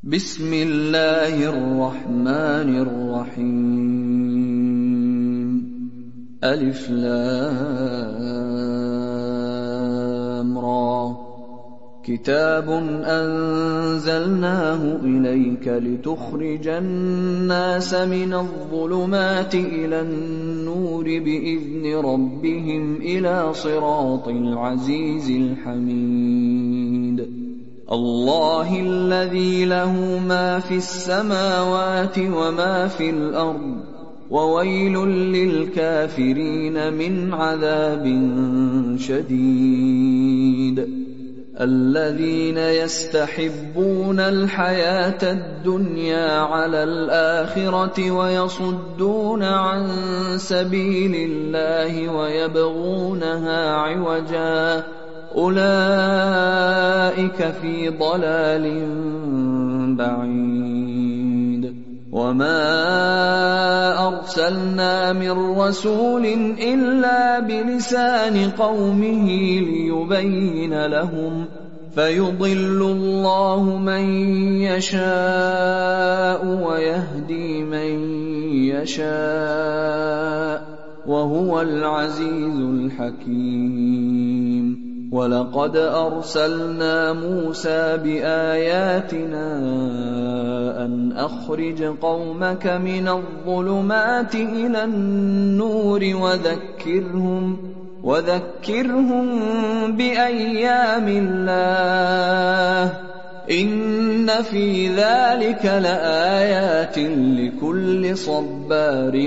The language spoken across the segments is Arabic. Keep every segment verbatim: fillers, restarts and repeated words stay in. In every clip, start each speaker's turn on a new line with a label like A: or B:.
A: بسم الله الرحمن الرحيم ألف لام را كتاب أنزلناه إليك لتخرج الناس من الظلمات إلى النور بإذن ربهم إلى صراط العزيز الحميد الله الذي له ما في السماوات وما في الأرض وويل للكافرين من عذاب شديد الذين يستحبون الحياة الدنيا على الآخرة ويصدون عن سبيل الله ويبغونها عوجا أولئك في ضلال بعيد وما أرسلنا من رسول إلا بلسان قومه ليبين لهم فيضل الله من يشاء ويهدي من يشاء وهو العزيز الحكيم ولقد أرسلنا موسى بآياتنا أن أخرج قومك من الظلمات إلى النور وذكرهم وذكرهم بأيام الله إن في ذلك لآيات لكل صبار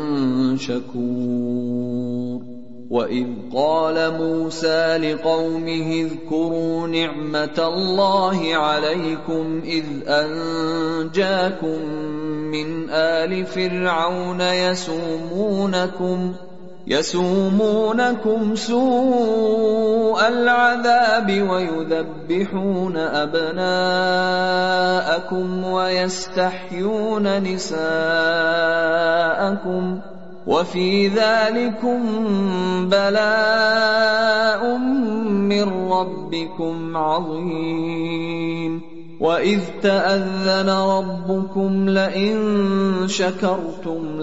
A: شكور وإذ قال موسى لقومه اذكروا نعمة الله عليكم إذ أنجاكم من آل فرعون يسومونكم يسومونكم سوء العذاب ويذبحون أبناءكم ويستحيون نساءكم وفي ذلكم بلاء من ربكم عظيم وإذ تأذن ربكم لئن شكرتم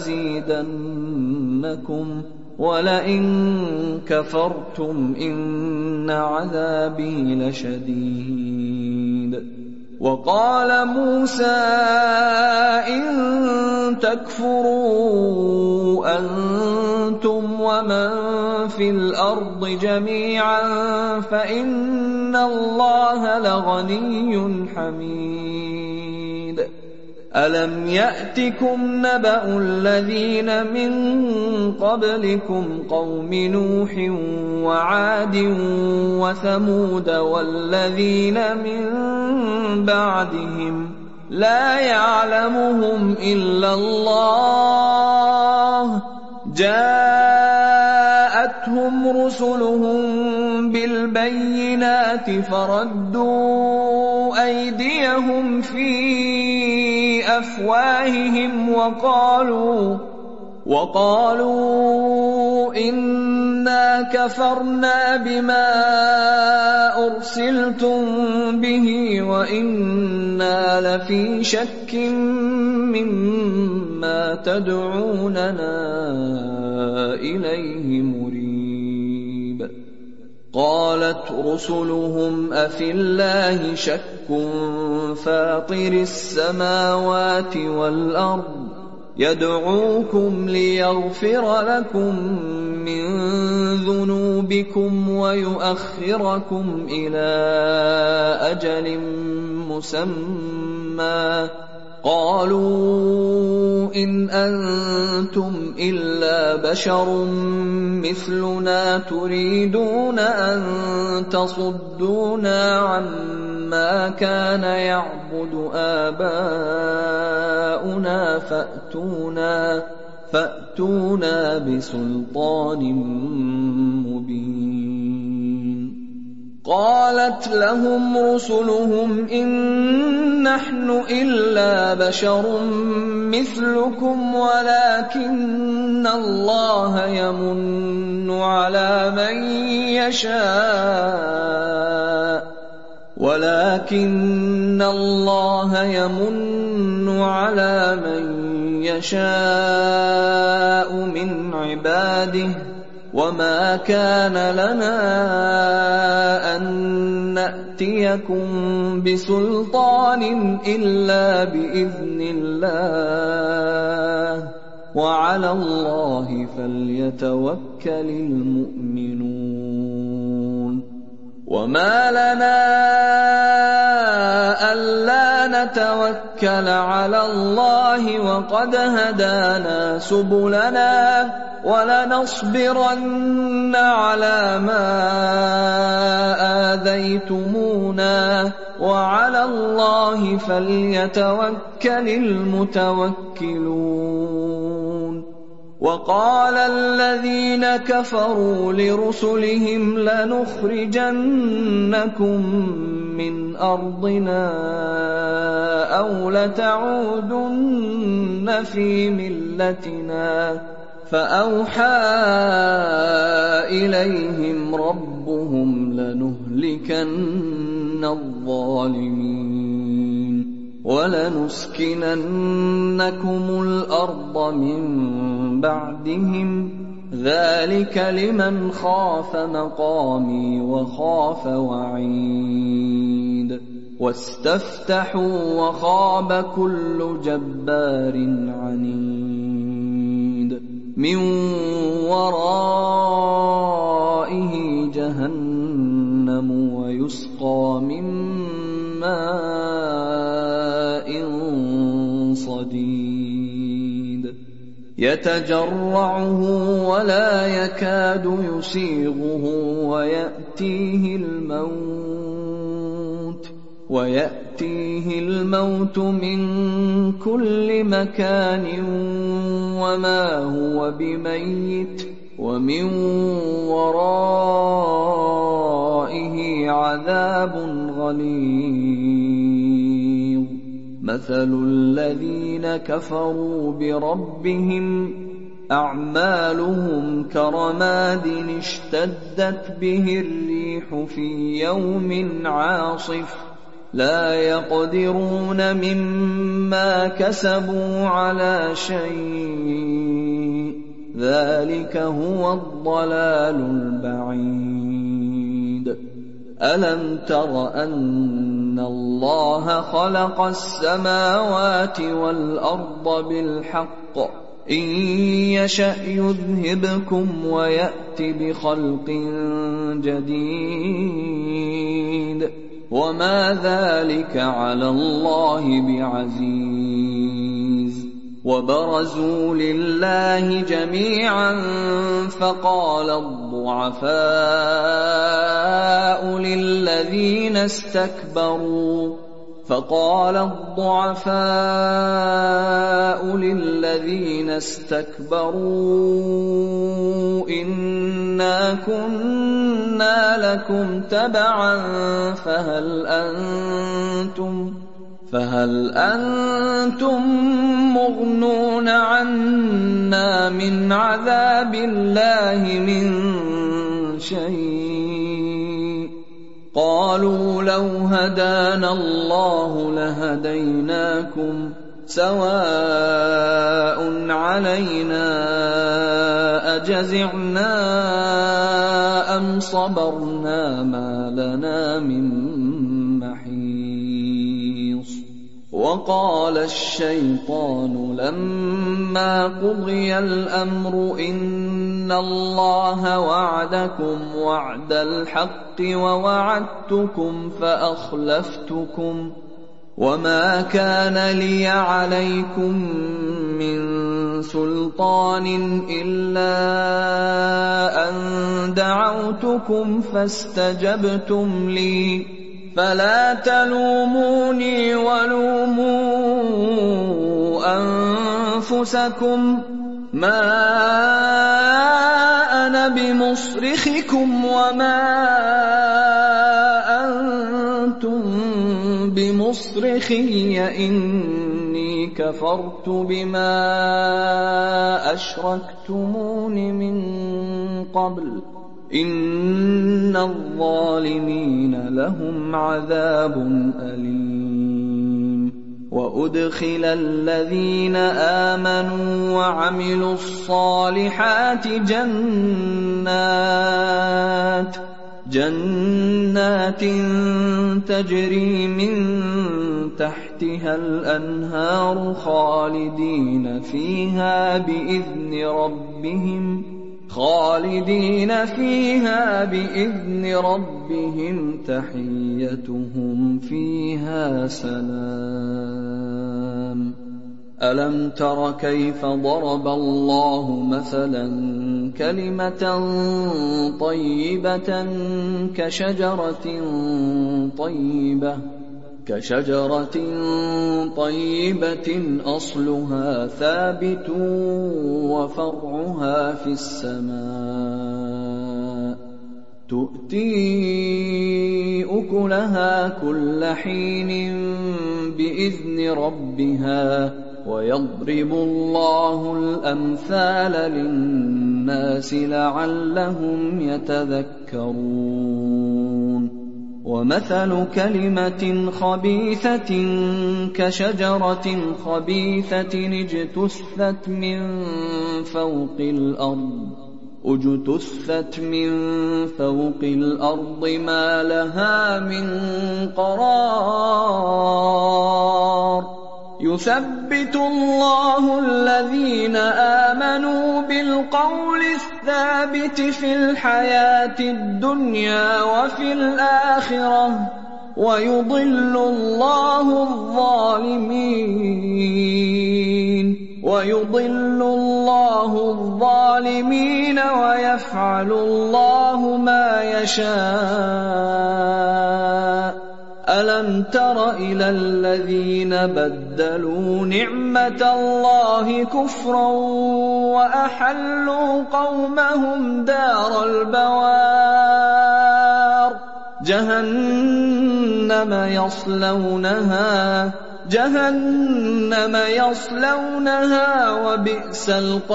A: لأزيدنكم ولئن كفرتم إن عذابي لشديد وقال موسى إن تكفروا أنتم ومن في الأرض جميعا فإن الله لغني حميد ألم يأتكم نبأ الذين من قبلكم قوم نوح وعاد وثمود والذين من بعدهم لا يعلمهم إلا الله جاءتهم رسلهم بالبينات فردوا أيديهم في أفواههم وقالوا وقالوا إنا كفرنا بما أرسلتم به وإنا لفي شك مما تدعوننا إليه مريب قالت رسلهم أفي الله شك فاطر السماوات والأرض يدعوكم ليغفر لكم من ذنوبكم ويؤخركم إلى أجل مسمى قالوا إن أنتم إلا بشر مثلنا تريدون أن تصدونا عما كان يعبد آباؤنا فأتونا فأتونا بسلطان مبين قالت لهم رسلهم إن نحن إلا بشر مثلكم ولكن الله يمن على من يشاء ولكن الله يمن على من يشاء من عباده وما كان لنا أن نأتيكم بسلطان إلا بإذن الله وعلى الله فليتوكل المؤمنون وما لنا ألا نتوكل على الله وقد هدانا سبلنا ولنصبرن على ما آذيتمونا وعلى الله فليتوكل المتوكلون وقال الذين كفروا لرسلهم لنخرجنكم من أرضنا أو لتعودن في ملتنا فأوحى إليهم ربهم لنهلكن الظالمين ولنسكننكم الأرض من بعدهم ذلك لمن خاف مقامي وخاف وعيد واستفتحوا وخاب كل جبار عنيد من ورائه جهنم ويسقى من ماء صديد يتجرعه ولا يكاد يسيغه ويأتيه الموت ويأتيه الموت من كل مكان وما هو بميت ومن ورائه عذاب غليظ مثل الذين كفروا بربهم أعمالهم كرماد اشتدت به الريح في يوم عاصف لا يقدرون مما كسبوا على شيء ذلك هو الضلال البعيد ألم تر أن الله خلق السماوات والأرض بالحق إن يشأ يذهبكم ويأت بخلق جديد وما ذلك على الله بعزيز وبرزوا لله جميعا فقال الضعفاء للذين استكبروا فقال الضعفاء للذين استكبروا إنا كنا لكم تبعا فهل أنتم فهل أنتم مغنون عنا من عذاب الله من شيء قالوا لو هدانا الله لهديناكم سواء علينا أجزعنا أم صبرنا ما لنا من محيص وقال الشيطان لما قضي الأمر إن الله وعدكم وعد الحق ووعدتكم فأخلفتكم وما كان لي عليكم من سلطان إلا أن دعوتكم فاستجبتم لي فلا تلوموني ولوموا أنفسكم ما أنا بمصرخكم وما أنتم بمصرخي إني كفرت بما أشركتمون من قبل إن الظالمين لهم عذاب أليم. وأدخل الذين آمنوا وعملوا الصالحات جنات جنات تجري من تحتها الأنهار خالدين فيها بإذن ربهم خالدين فيها بإذن ربهم تحيتهم فيها سلام. ألم تر كيف ضرب الله مثلا كلمة طيبة كشجرة طيبة كشجرة طيبة أصلها ثابت وفرعها في السماء تؤتي أكلها كل حين بإذن ربها ويضرب الله الأمثال للناس لعلهم يتذكرون. ومثل كلمة خبيثة كشجرة خبيثة اجتثت من فوق الأرض اجتثت من فوق الأرض ما لها من قرار. يثبت الله الذين آمنوا بالقول الثابت في الحياة الدنيا وفي الآخرة ويضل الله الظالمين ويضل الله الظالمين ويفعل الله ما يشاء. ألم تر إلى الذين بدلوا نعمة الله كفرا وأحلوا قومهم دار البوار جهنم يصلونها جهنم يصلونها وبئس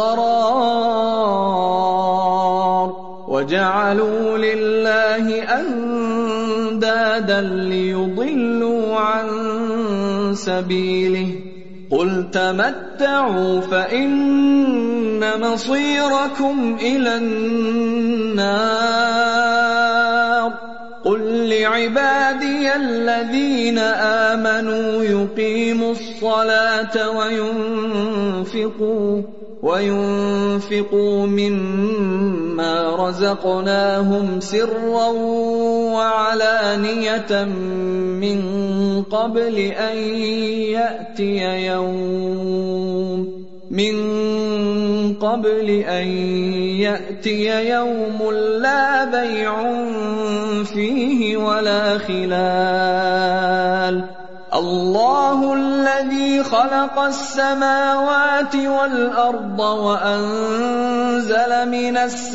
A: القرار. وجعلوا لله أندادا ليضلوا عن سبيله قل تمتعوا فإن مصيركم إلى النار. قل لعبادي الذين آمنوا يقيموا الصلاة وينفقوا وينفقوا مما رزقناهم سرا وعلانية من قبل أن يأتي يوم من قبل أن يأتي يوم لا بيع فيه ولا خلال. الله الذي خلق السماوات والأرض وأنزل من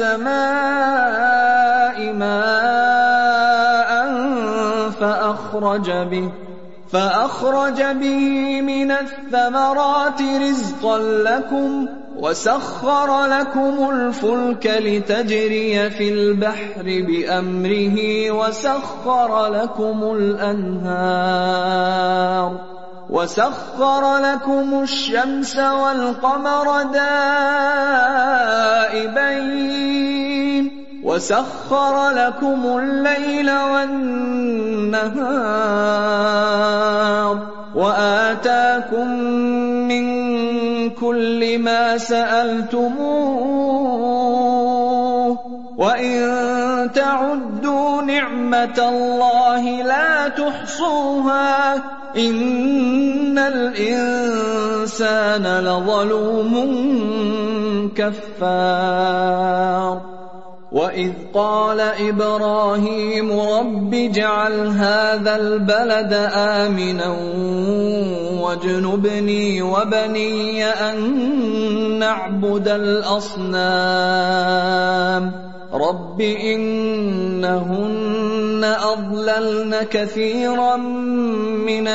A: السماء ماء فأخرج به فأخرج به من الثمرات رزقا لكم وسخر لكم الفلك لتجري في البحر بأمره وسخر لكم الأنهار وسخر لكم الشمس والقمر دائبين وسخر لكم الليل والنهار وآتاكم من كل ما سألتموه وإن تعدوا نعمة الله لا تحصوها إن الإنسان لظلوم كفار. وإذ قال إبراهيم رب اجعل هذا البلد آمنا واجنبني وبني أن نعبد الأصنام رب إنهن أضللن كثيرا من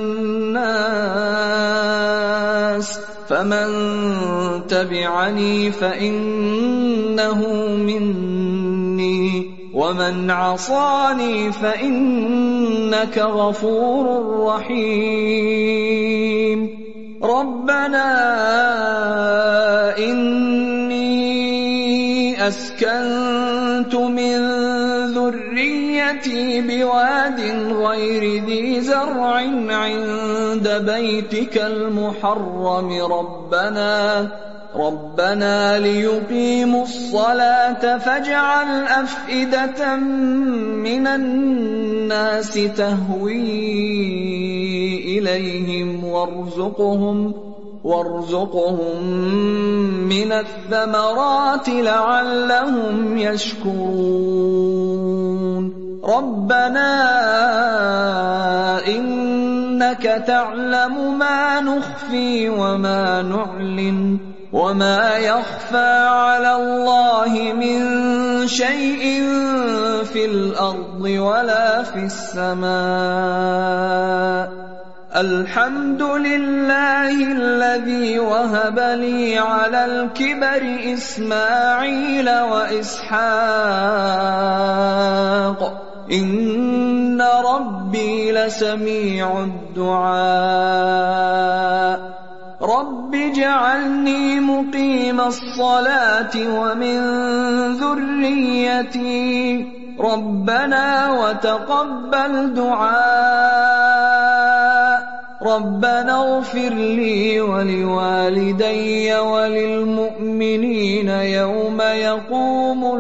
A: الناس فمن تبعني فإنه مني مني ومن عصاني فإنك غفور رحيم ربنا إني أسكنت من ذريتي بواد غير ذي زرع عند بيتك المحرم ربنا ربنا ليقيموا الصلاة فاجعل أفئدة من الناس تهوي إليهم وارزقهم وارزقهم من الثمرات لعلهم يشكرون ربنا إنك تعلم ما نخفي وما نعلن وما يخفى على الله من شيء في الأرض ولا في السماء الحمد لله الذي وهب لي على الكبر إسماعيل وإسحاق إن ربي لسميع الدعاء رب اجعلني مقيم الصلاة ومن ذريتي ربنا وتقبل دعاء ربنا اغفر لي ولوالدي وللمؤمنين يوم يقوم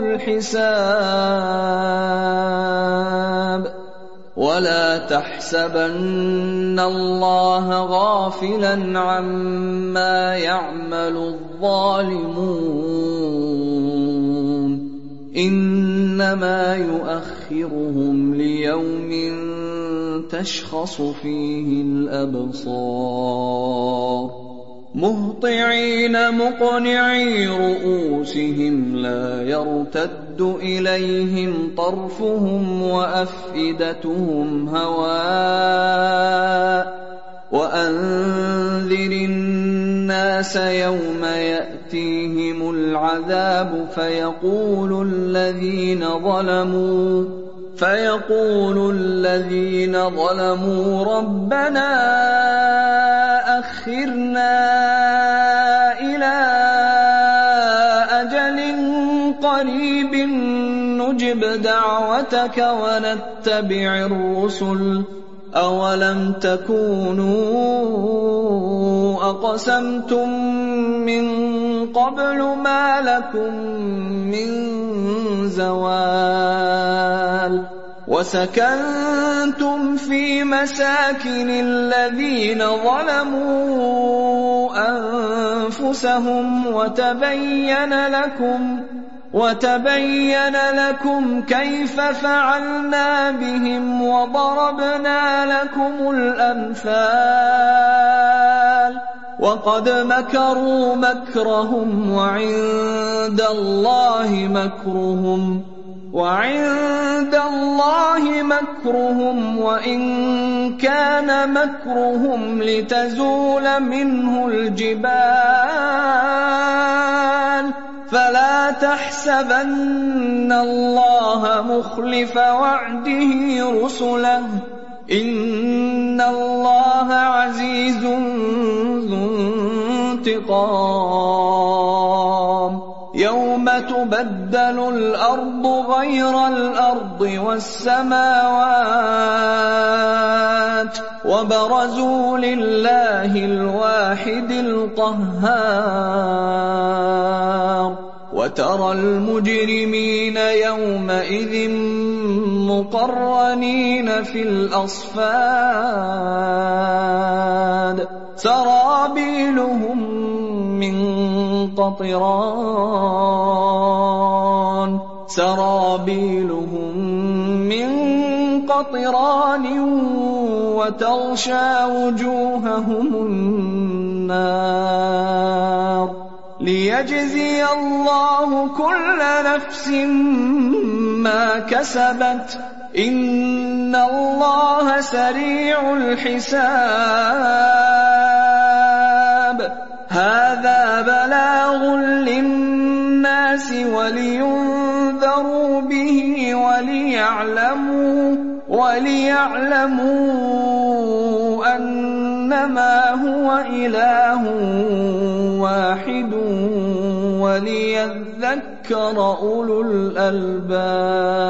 A: الحساب ولا تحسبن الله غافلا عما يعمل الظالمون إنما يؤخرهم ليوم تشخص فيه الأبصار مهطعين مقنعي رؤوسهم لا يرتد إليهم طرفهم وأفئدتهم هواء وأنذر الناس يوم يأتيهم العذاب فيقول الذين ظلموا فيقول الذين ظلموا ربنا أخرنا إلى أجل قريب نجب دعوتك ونتبع الرسل أولم تكونوا أقسمتم من قبل ما لكم من زوال وسكنتم في مساكن الذين ظلموا أنفسهم وتبين لكم وتبين لكم كيف فعلنا بهم وضربنا لكم الأمثال وقد مكروا مكرهم وعند الله مكرهم وعند الله مكرهم وإن كان مكرهم لتزول منه الجبال فلا تحسبن الله مخلف وعده رسله إن الله عزيز ذو انتقام يوم تبدل الأرض غير الأرض والسماوات وبرزوا لله الواحد القهار وترى المجرمين يومئذ مقرنين في الأصفاد سرابيلهم من قطران سرابيلهم من قطران وتغشى وجوههم النار ليجزي الله كل نفس ما كسبت إن الله سريع الحساب هذا بلاغ للناس ولينذروا به وليعلموا وليعلموا أنما هو إله واحد وليذكر أولو الألباب.